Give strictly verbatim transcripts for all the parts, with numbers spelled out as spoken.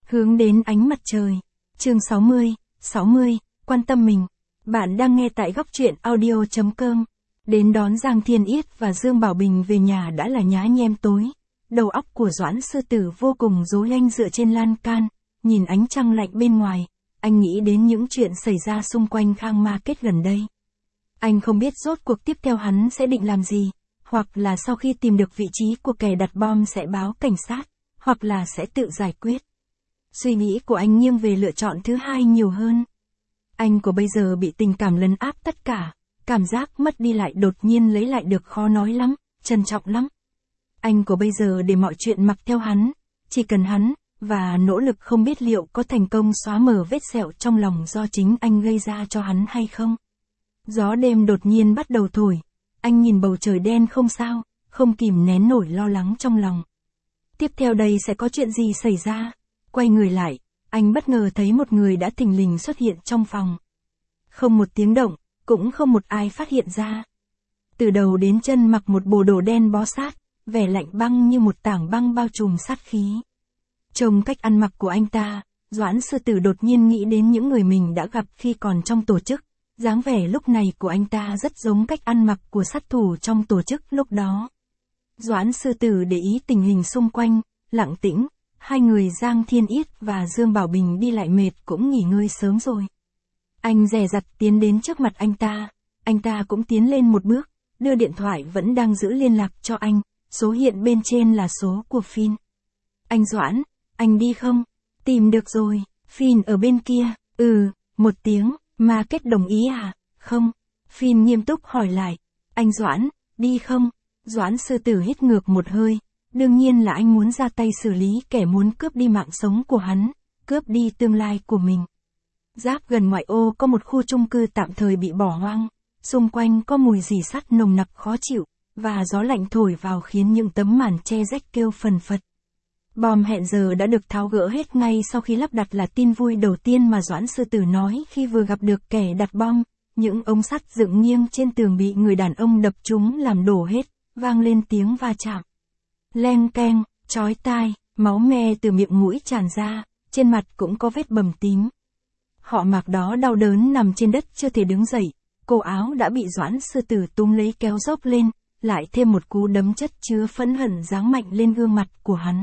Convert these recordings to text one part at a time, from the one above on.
Hướng đến ánh mặt trời. Chương sáu mươi, sáu mươi, quan tâm mình. Bạn đang nghe tại góc truyện audio chấm com. Đến đón Giang Thiên Yết và Dương Bảo Bình về nhà đã là nhá nhem tối. Đầu óc của Doãn Sư Tử vô cùng rối ren dựa trên lan can, nhìn ánh trăng lạnh bên ngoài, anh nghĩ đến những chuyện xảy ra xung quanh Khang Market gần đây. Anh không biết rốt cuộc tiếp theo hắn sẽ định làm gì, hoặc là sau khi tìm được vị trí của kẻ đặt bom sẽ báo cảnh sát, hoặc là sẽ tự giải quyết. Suy nghĩ của anh nghiêng về lựa chọn thứ hai nhiều hơn. Anh của bây giờ bị tình cảm lấn áp tất cả, cảm giác mất đi lại đột nhiên lấy lại được khó nói lắm, trân trọng lắm. Anh của bây giờ để mọi chuyện mặc theo hắn, chỉ cần hắn, và nỗ lực không biết liệu có thành công xóa mờ vết sẹo trong lòng do chính anh gây ra cho hắn hay không. Gió đêm đột nhiên bắt đầu thổi, anh nhìn bầu trời đen không sao, không kìm nén nổi lo lắng trong lòng. Tiếp theo đây sẽ có chuyện gì xảy ra? Quay người lại, anh bất ngờ thấy một người đã thình lình xuất hiện trong phòng. Không một tiếng động, cũng không một ai phát hiện ra. Từ đầu đến chân mặc một bộ đồ đen bó sát, vẻ lạnh băng như một tảng băng bao trùm sát khí. Trông cách ăn mặc của anh ta, Doãn Sư Tử đột nhiên nghĩ đến những người mình đã gặp khi còn trong tổ chức. Dáng vẻ lúc này của anh ta rất giống cách ăn mặc của sát thủ trong tổ chức lúc đó. Doãn Sư Tử để ý tình hình xung quanh, lặng tĩnh, hai người Giang Thiên Yết và Dương Bảo Bình đi lại mệt cũng nghỉ ngơi sớm rồi. Anh dè dặt tiến đến trước mặt anh ta, anh ta cũng tiến lên một bước, đưa điện thoại vẫn đang giữ liên lạc cho anh, số hiện bên trên là số của Phin. Anh Doãn, anh đi không? Tìm được rồi, Phin ở bên kia, ừ, một tiếng. Market đồng ý à? Không. Phin nghiêm túc hỏi lại. Anh Doãn, đi không? Doãn Sư Tử hít ngược một hơi. Đương nhiên là anh muốn ra tay xử lý kẻ muốn cướp đi mạng sống của hắn, cướp đi tương lai của mình. Giáp gần ngoại ô có một khu chung cư tạm thời bị bỏ hoang. Xung quanh có mùi rỉ sắt nồng nặc khó chịu, và gió lạnh thổi vào khiến những tấm màn che rách kêu phần phật. Bom hẹn giờ đã được tháo gỡ hết ngay sau khi lắp đặt là tin vui đầu tiên mà Doãn Sư Tử nói khi vừa gặp được kẻ đặt bom. Những ống sắt dựng nghiêng trên tường bị người đàn ông đập trúng làm đổ hết, vang lên tiếng va chạm. Leng keng, chói tai, máu me từ miệng mũi tràn ra, trên mặt cũng có vết bầm tím. Họ mặc đó đau đớn nằm trên đất chưa thể đứng dậy, cổ áo đã bị Doãn Sư Tử túm lấy kéo dốc lên, lại thêm một cú đấm chất chứa phẫn hận giáng mạnh lên gương mặt của hắn.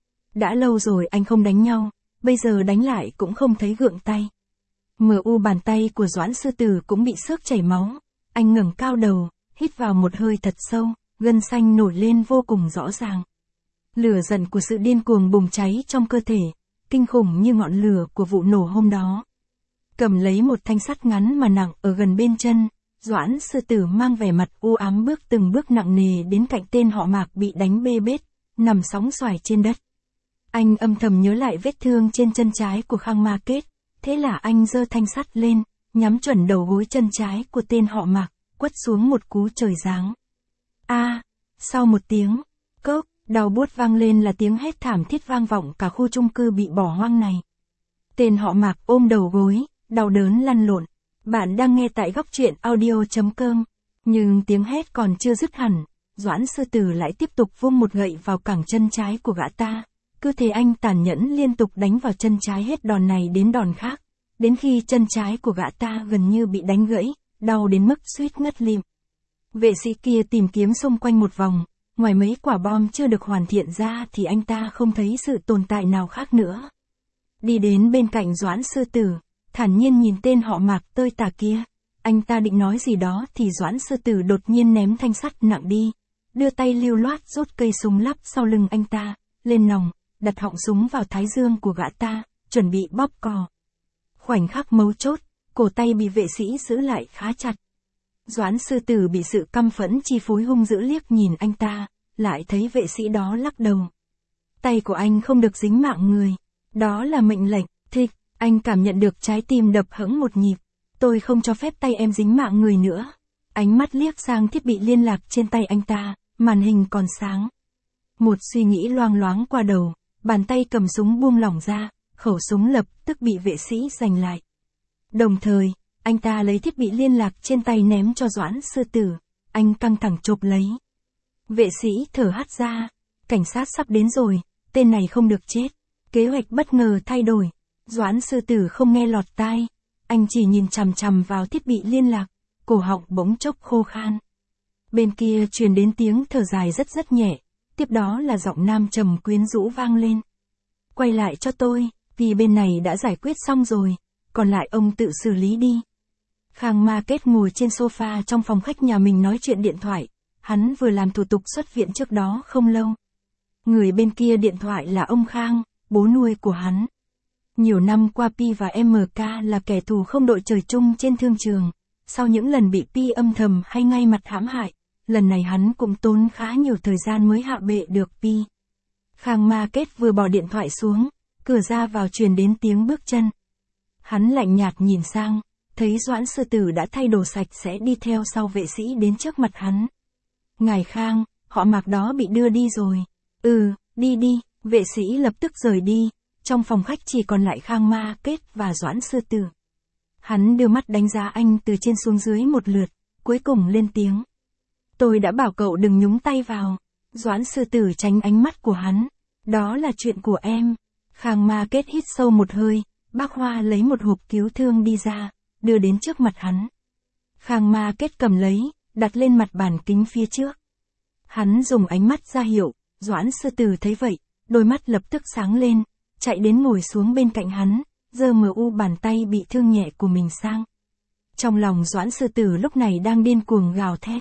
Đã lâu rồi anh không đánh nhau, bây giờ đánh lại cũng không thấy gượng tay. Mờ u bàn tay của Doãn Sư Tử cũng bị xước chảy máu, anh ngẩng cao đầu, hít vào một hơi thật sâu, gân xanh nổi lên vô cùng rõ ràng. Lửa giận của sự điên cuồng bùng cháy trong cơ thể, kinh khủng như ngọn lửa của vụ nổ hôm đó. Cầm lấy một thanh sắt ngắn mà nặng ở gần bên chân, Doãn Sư Tử mang vẻ mặt u ám bước từng bước nặng nề đến cạnh tên họ Mạc bị đánh bê bết, nằm sóng xoài trên đất. Anh âm thầm nhớ lại vết thương trên chân trái của Khang Market, thế là anh giơ thanh sắt lên, nhắm chuẩn đầu gối chân trái của tên họ Mạc, quất xuống một cú trời giáng. A, à, sau một tiếng, cốc, đau buốt vang lên là tiếng hét thảm thiết vang vọng cả khu chung cư bị bỏ hoang này. Tên họ Mạc ôm đầu gối, đau đớn lăn lộn. Bạn đang nghe tại góc truyện audio chấm com, nhưng tiếng hét còn chưa dứt hẳn, Doãn Sư Tử lại tiếp tục vung một gậy vào cẳng chân trái của gã ta. Cứ thế anh tàn nhẫn liên tục đánh vào chân trái hết đòn này đến đòn khác, đến khi chân trái của gã ta gần như bị đánh gãy, đau đến mức suýt ngất lịm. Vệ sĩ kia tìm kiếm xung quanh một vòng, ngoài mấy quả bom chưa được hoàn thiện ra thì anh ta không thấy sự tồn tại nào khác nữa. Đi đến bên cạnh Doãn Sư Tử, thản nhiên nhìn tên họ Mạc tơi tả kia, anh ta định nói gì đó thì Doãn Sư Tử đột nhiên ném thanh sắt nặng đi, đưa tay lưu loát rút cây súng lắp sau lưng anh ta, lên nòng, đặt họng súng vào thái dương của gã ta, chuẩn bị bóp cò. Khoảnh khắc mấu chốt, cổ tay bị vệ sĩ giữ lại khá chặt. Doãn Sư Tử bị sự căm phẫn chi phối hung dữ liếc nhìn anh ta, lại thấy vệ sĩ đó lắc đầu. Tay của anh không được dính mạng người, đó là mệnh lệnh. Thích, anh cảm nhận được trái tim đập hững một nhịp. Tôi không cho phép tay em dính mạng người nữa. Ánh mắt liếc sang thiết bị liên lạc trên tay anh ta, màn hình còn sáng. Một suy nghĩ loang loáng qua đầu. Bàn tay cầm súng buông lỏng ra, khẩu súng lập tức bị vệ sĩ giành lại. Đồng thời, anh ta lấy thiết bị liên lạc trên tay ném cho Doãn Sư Tử, anh căng thẳng chộp lấy. Vệ sĩ thở hắt ra, cảnh sát sắp đến rồi, tên này không được chết. Kế hoạch bất ngờ thay đổi. Doãn sư tử không nghe lọt tai. Anh chỉ nhìn chằm chằm vào thiết bị liên lạc, cổ họng bỗng chốc khô khan. Bên kia truyền đến tiếng thở dài rất rất nhẹ, tiếp đó là giọng nam trầm quyến rũ vang lên. Quay lại cho tôi, vì bên này đã giải quyết xong rồi, còn lại ông tự xử lý đi. Khang Ma Kết ngồi trên sofa trong phòng khách nhà mình nói chuyện điện thoại, hắn vừa làm thủ tục xuất viện trước đó không lâu. Người bên kia điện thoại là ông Khang, bố nuôi của hắn. Nhiều năm qua Pi và em ca là kẻ thù không đội trời chung trên thương trường. Sau những lần bị Pi âm thầm hay ngay mặt hãm hại, lần này hắn cũng tốn khá nhiều thời gian mới hạ bệ được Pi. Khang Ma Kết vừa bỏ điện thoại xuống, cửa ra vào truyền đến tiếng bước chân. Hắn lạnh nhạt nhìn sang, thấy Doãn sư tử đã thay đồ sạch sẽ đi theo sau vệ sĩ đến trước mặt hắn. Ngài Khang, họ Mạc đó bị đưa đi rồi. Ừ, đi đi, vệ sĩ lập tức rời đi, trong phòng khách chỉ còn lại Khang Ma Kết và Doãn sư tử. Hắn đưa mắt đánh giá anh từ trên xuống dưới một lượt, cuối cùng lên tiếng. Tôi đã bảo cậu đừng nhúng tay vào. Doãn sư tử tránh ánh mắt của hắn. Đó là chuyện của em. Khang Ma Kết hít sâu một hơi, bác Hoa lấy một hộp cứu thương đi ra, đưa đến trước mặt hắn. Khang Ma Kết cầm lấy, đặt lên mặt bàn kính phía trước. Hắn dùng ánh mắt ra hiệu, Doãn sư tử thấy vậy, đôi mắt lập tức sáng lên, chạy đến ngồi xuống bên cạnh hắn, giơ mờ u bàn tay bị thương nhẹ của mình sang. Trong lòng Doãn sư tử lúc này đang điên cuồng gào thét.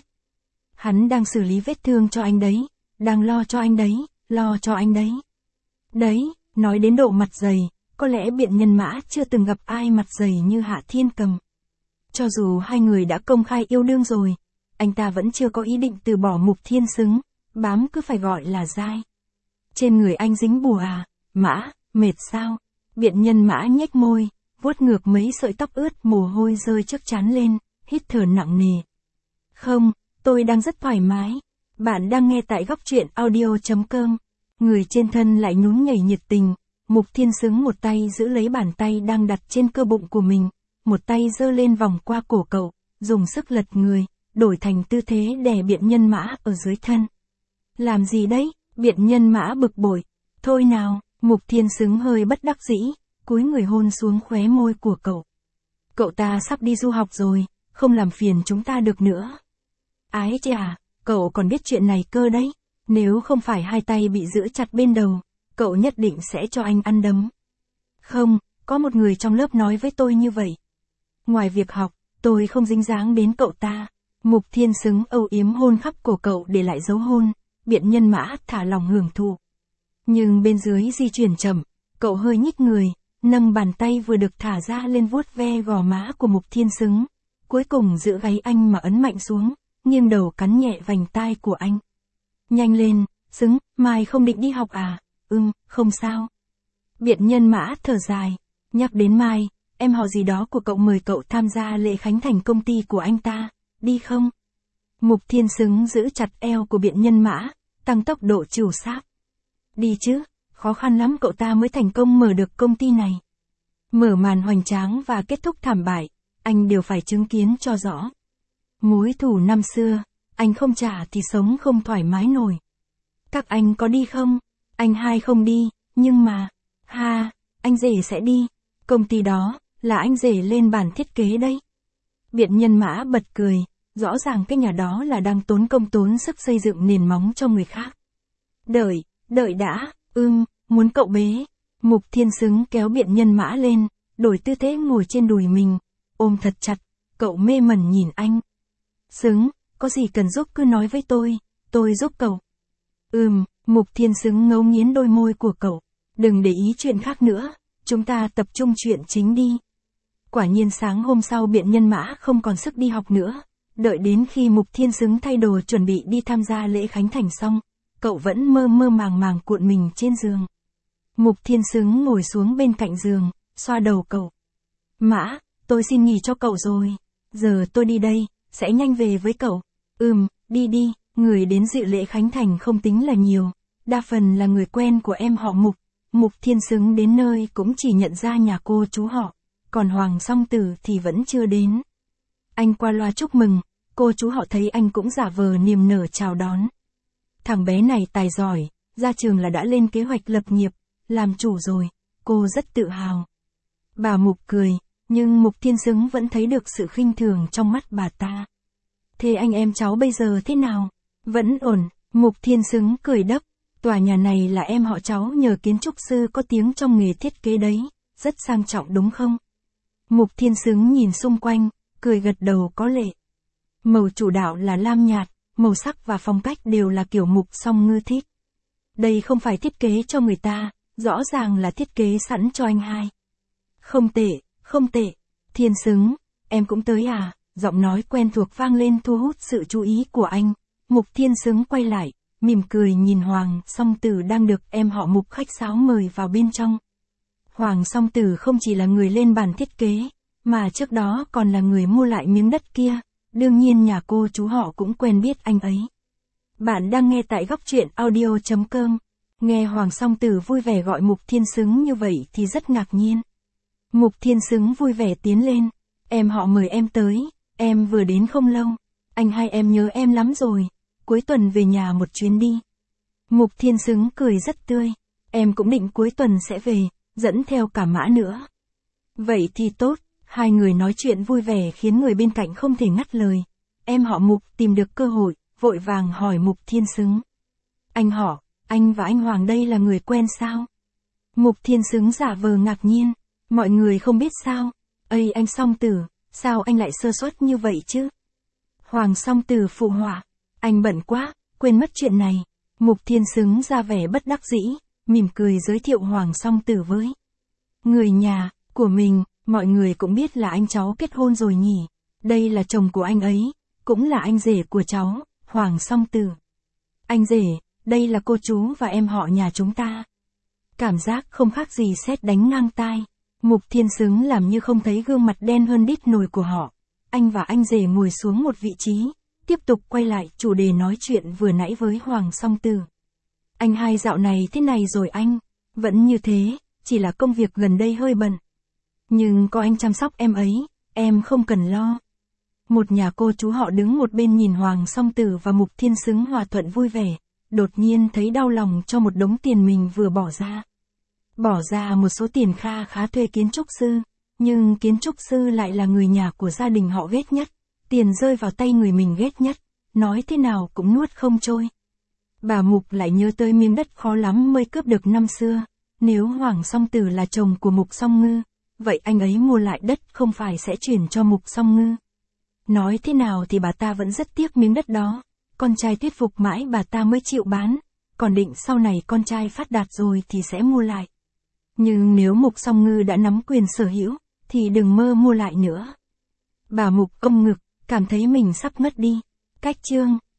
Hắn đang xử lý vết thương cho anh đấy, đang lo cho anh đấy, lo cho anh đấy. Đấy, nói đến độ mặt dày, có lẽ Biện Nhân Mã chưa từng gặp ai mặt dày như Hạ Thiên Cầm. Cho dù hai người đã công khai yêu đương rồi, anh ta vẫn chưa có ý định từ bỏ Mục Thiên Xứng, bám cứ phải gọi là dai. Trên người anh dính bùa à, Mã, mệt sao? Biện Nhân Mã nhếch môi, vuốt ngược mấy sợi tóc ướt mồ hôi rơi trước trán lên, hít thở nặng nề. Không, tôi đang rất thoải mái. Bạn đang nghe tại góc truyện audio chấm com. Người trên thân lại nhún nhảy nhiệt tình. Mục Thiên Xứng một tay giữ lấy bàn tay đang đặt trên cơ bụng của mình, một tay giơ lên vòng qua cổ cậu, dùng sức lật người, đổi thành tư thế đè Biện Nhân Mã ở dưới thân. Làm gì đấy? Biện Nhân Mã bực bội. Thôi nào, Mục Thiên Xứng hơi bất đắc dĩ, cúi người hôn xuống khóe môi của cậu. Cậu ta sắp đi du học rồi, không làm phiền chúng ta được nữa. Ái chà, cậu còn biết chuyện này cơ đấy. Nếu không phải hai tay bị giữ chặt bên đầu, cậu nhất định sẽ cho anh ăn đấm. Không, có một người trong lớp nói với tôi như vậy. Ngoài việc học, tôi không dính dáng đến cậu ta. Mục Thiên Xứng âu yếm hôn khắp cổ cậu để lại dấu hôn, Biện Nhân Mã thả lòng hưởng thụ. Nhưng bên dưới di chuyển chậm, cậu hơi nhích người, nâng bàn tay vừa được thả ra lên vuốt ve gò má của Mục Thiên Xứng, cuối cùng giữ gáy anh mà ấn mạnh xuống, nghiêng đầu cắn nhẹ vành tai của anh. Nhanh lên, Xứng, mai không định đi học à? Ừm, không sao. Biện Nhân Mã thở dài, nhắc đến mai, em họ gì đó của cậu mời cậu tham gia lễ khánh thành công ty của anh ta, đi không? Mục Thiên Xứng giữ chặt eo của Biện Nhân Mã, tăng tốc độ trù sáp. Đi chứ, khó khăn lắm cậu ta mới thành công mở được công ty này. Mở màn hoành tráng và kết thúc thảm bại, anh đều phải chứng kiến cho rõ. Mối thù năm xưa, anh không trả thì sống không thoải mái nổi. Các anh có đi không? Anh hai không đi, nhưng mà, ha, anh rể sẽ đi. Công ty đó, là anh rể lên bản thiết kế đấy. Biện Nhân Mã bật cười, rõ ràng cái nhà đó là đang tốn công tốn sức xây dựng nền móng cho người khác. Đợi, đợi đã, ưm, muốn cậu bế. Mục Thiên Xứng kéo Biện Nhân Mã lên, đổi tư thế ngồi trên đùi mình, ôm thật chặt, cậu mê mẩn nhìn anh. Xứng, có gì cần giúp cứ nói với tôi, tôi giúp cậu. Ừm, Mục Thiên Xứng ngấu nghiến đôi môi của cậu, đừng để ý chuyện khác nữa, chúng ta tập trung chuyện chính đi. Quả nhiên sáng hôm sau Biện Nhân Mã không còn sức đi học nữa, đợi đến khi Mục Thiên Xứng thay đồ chuẩn bị đi tham gia lễ khánh thành xong, cậu vẫn mơ mơ màng màng cuộn mình trên giường. Mục Thiên Xứng ngồi xuống bên cạnh giường, xoa đầu cậu. Mã, tôi xin nghỉ cho cậu rồi, giờ tôi đi đây, sẽ nhanh về với cậu. Ừm, đi đi, người đến dự lễ khánh thành không tính là nhiều, đa phần là người quen của em họ Mục. Mục Thiên Xứng đến nơi cũng chỉ nhận ra nhà cô chú họ, còn Hoàng Song Tử thì vẫn chưa đến. Anh qua loa chúc mừng, cô chú họ thấy anh cũng giả vờ niềm nở chào đón. Thằng bé này tài giỏi, ra trường là đã lên kế hoạch lập nghiệp, làm chủ rồi, cô rất tự hào. Bà Mục cười, nhưng Mục Thiên Xứng vẫn thấy được sự khinh thường trong mắt bà ta. Thế anh em cháu bây giờ thế nào? Vẫn ổn, Mục Thiên Xứng cười đáp, tòa nhà này là em họ cháu nhờ kiến trúc sư có tiếng trong nghề thiết kế đấy, rất sang trọng đúng không? Mục Thiên Xứng nhìn xung quanh, cười gật đầu có lệ. Màu chủ đạo là lam nhạt, màu sắc và phong cách đều là kiểu Mục Song Ngư thích. Đây không phải thiết kế cho người ta, rõ ràng là thiết kế sẵn cho anh hai. Không tệ, không tệ. Thiên Xứng, em cũng tới à? Giọng nói quen thuộc vang lên thu hút sự chú ý của anh. Mục Thiên Xứng quay lại, mỉm cười nhìn Hoàng Song Tử đang được em họ Mục khách sáo mời vào bên trong. Hoàng Song Tử không chỉ là người lên bàn thiết kế, mà trước đó còn là người mua lại miếng đất kia, đương nhiên nhà cô chú họ cũng quen biết anh ấy. Bạn đang nghe tại góc truyện audio chấm com. Nghe Hoàng Song Tử vui vẻ gọi Mục Thiên Xứng như vậy thì rất ngạc nhiên. Mục Thiên Xứng vui vẻ tiến lên, em họ mời em tới, em vừa đến không lâu, anh hai em nhớ em lắm rồi, cuối tuần về nhà một chuyến đi. Mục Thiên Xứng cười rất tươi, em cũng định cuối tuần sẽ về, dẫn theo cả Mã nữa. Vậy thì tốt, hai người nói chuyện vui vẻ khiến người bên cạnh không thể ngắt lời. Em họ Mục tìm được cơ hội, vội vàng hỏi Mục Thiên Xứng. Anh họ, anh và anh Hoàng đây là người quen sao? Mục Thiên Xứng giả vờ ngạc nhiên, mọi người không biết sao? Ây anh Song Tử, sao anh lại sơ suất như vậy chứ? Hoàng Song Tử phụ họa, anh bận quá, quên mất chuyện này. Mục Thiên Xứng ra vẻ bất đắc dĩ, mỉm cười giới thiệu Hoàng Song Tử với người nhà của mình. Mọi người cũng biết là anh cháu kết hôn rồi nhỉ. Đây là chồng của anh ấy, cũng là anh rể của cháu, Hoàng Song Tử. Anh rể, đây là cô chú và em họ nhà chúng ta. Cảm giác không khác gì sét đánh ngang tai. Mục Thiên Xứng làm như không thấy gương mặt đen hơn đít nồi của họ. Anh và anh rể ngồi xuống một vị trí, tiếp tục quay lại chủ đề nói chuyện vừa nãy với Hoàng Song Tử. Anh hai dạo này thế này rồi anh, vẫn như thế, chỉ là công việc gần đây hơi bận. Nhưng có anh chăm sóc em ấy, em không cần lo. Một nhà cô chú họ đứng một bên nhìn Hoàng Song Tử và Mục Thiên Xứng hòa thuận vui vẻ, đột nhiên thấy đau lòng cho một đống tiền mình vừa bỏ ra. Bỏ ra một số tiền kha khá thuê kiến trúc sư, nhưng kiến trúc sư lại là người nhà của gia đình họ ghét nhất, tiền rơi vào tay người mình ghét nhất, nói thế nào cũng nuốt không trôi. Bà Mục lại nhớ tới miếng đất khó lắm mới cướp được năm xưa, nếu Hoàng Song Tử là chồng của Mục Song Ngư, vậy anh ấy mua lại đất không phải sẽ chuyển cho Mục Song Ngư. Nói thế nào thì bà ta vẫn rất tiếc miếng đất đó, con trai thuyết phục mãi bà ta mới chịu bán, còn định sau này con trai phát đạt rồi thì sẽ mua lại. Nhưng nếu Mục Song Ngư đã nắm quyền sở hữu, thì đừng mơ mua lại nữa. Bà Mục ôm ngực, cảm thấy mình sắp ngất đi. Cách chương